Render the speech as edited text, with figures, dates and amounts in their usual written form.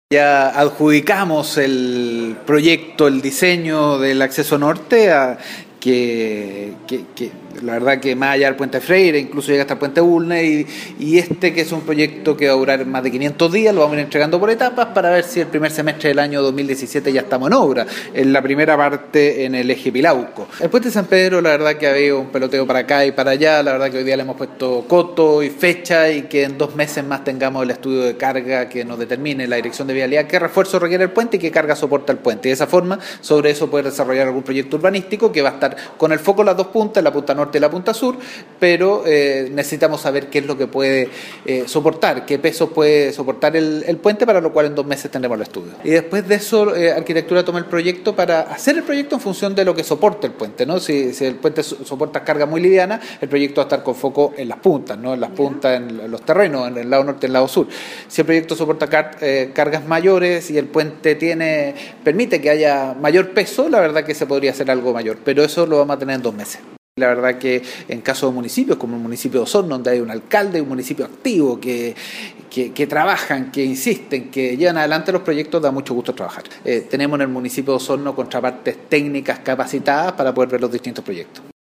Ya adjudicamos el proyecto, el diseño del acceso norte que la verdad que más allá del puente Freire, incluso llega hasta el puente Bulnes y este que es un proyecto que va a durar más de 500 días, lo vamos a ir entregando por etapas para ver si el primer semestre del año 2017 ya estamos en obra, en la primera parte en el eje Pilauco. El puente San Pedro, la verdad que ha habido un peloteo para acá y para allá, la verdad que hoy día le hemos puesto coto y fecha y que en 2 meses más tengamos el estudio de carga que nos determine la dirección de vialidad, qué refuerzo requiere el puente y qué carga soporta el puente. Y de esa forma, sobre eso poder desarrollar algún proyecto urbanístico que va a estar con el foco en las dos puntas, la punta norte y la punta sur, pero necesitamos saber qué es lo que puede soportar, qué peso puede soportar el puente, para lo cual en 2 meses tendremos el estudio. Y después de eso, Arquitectura toma el proyecto para hacer el proyecto en función de lo que soporte el puente, ¿no? Si el puente soporta carga muy liviana, el proyecto va a estar con foco en las puntas, ¿no? En las puntas, en los terrenos, en el lado norte y en el lado sur. Si el proyecto soporta cargas mayores y el puente permite que haya mayor peso, la verdad que se podría hacer algo mayor, pero eso lo vamos a tener en 2 meses. La verdad que en caso de municipios como el municipio de Osorno, donde hay un alcalde, un municipio activo que trabajan, que insisten, que llevan adelante los proyectos, da mucho gusto trabajar. Tenemos en el municipio de Osorno contrapartes técnicas capacitadas para poder ver los distintos proyectos.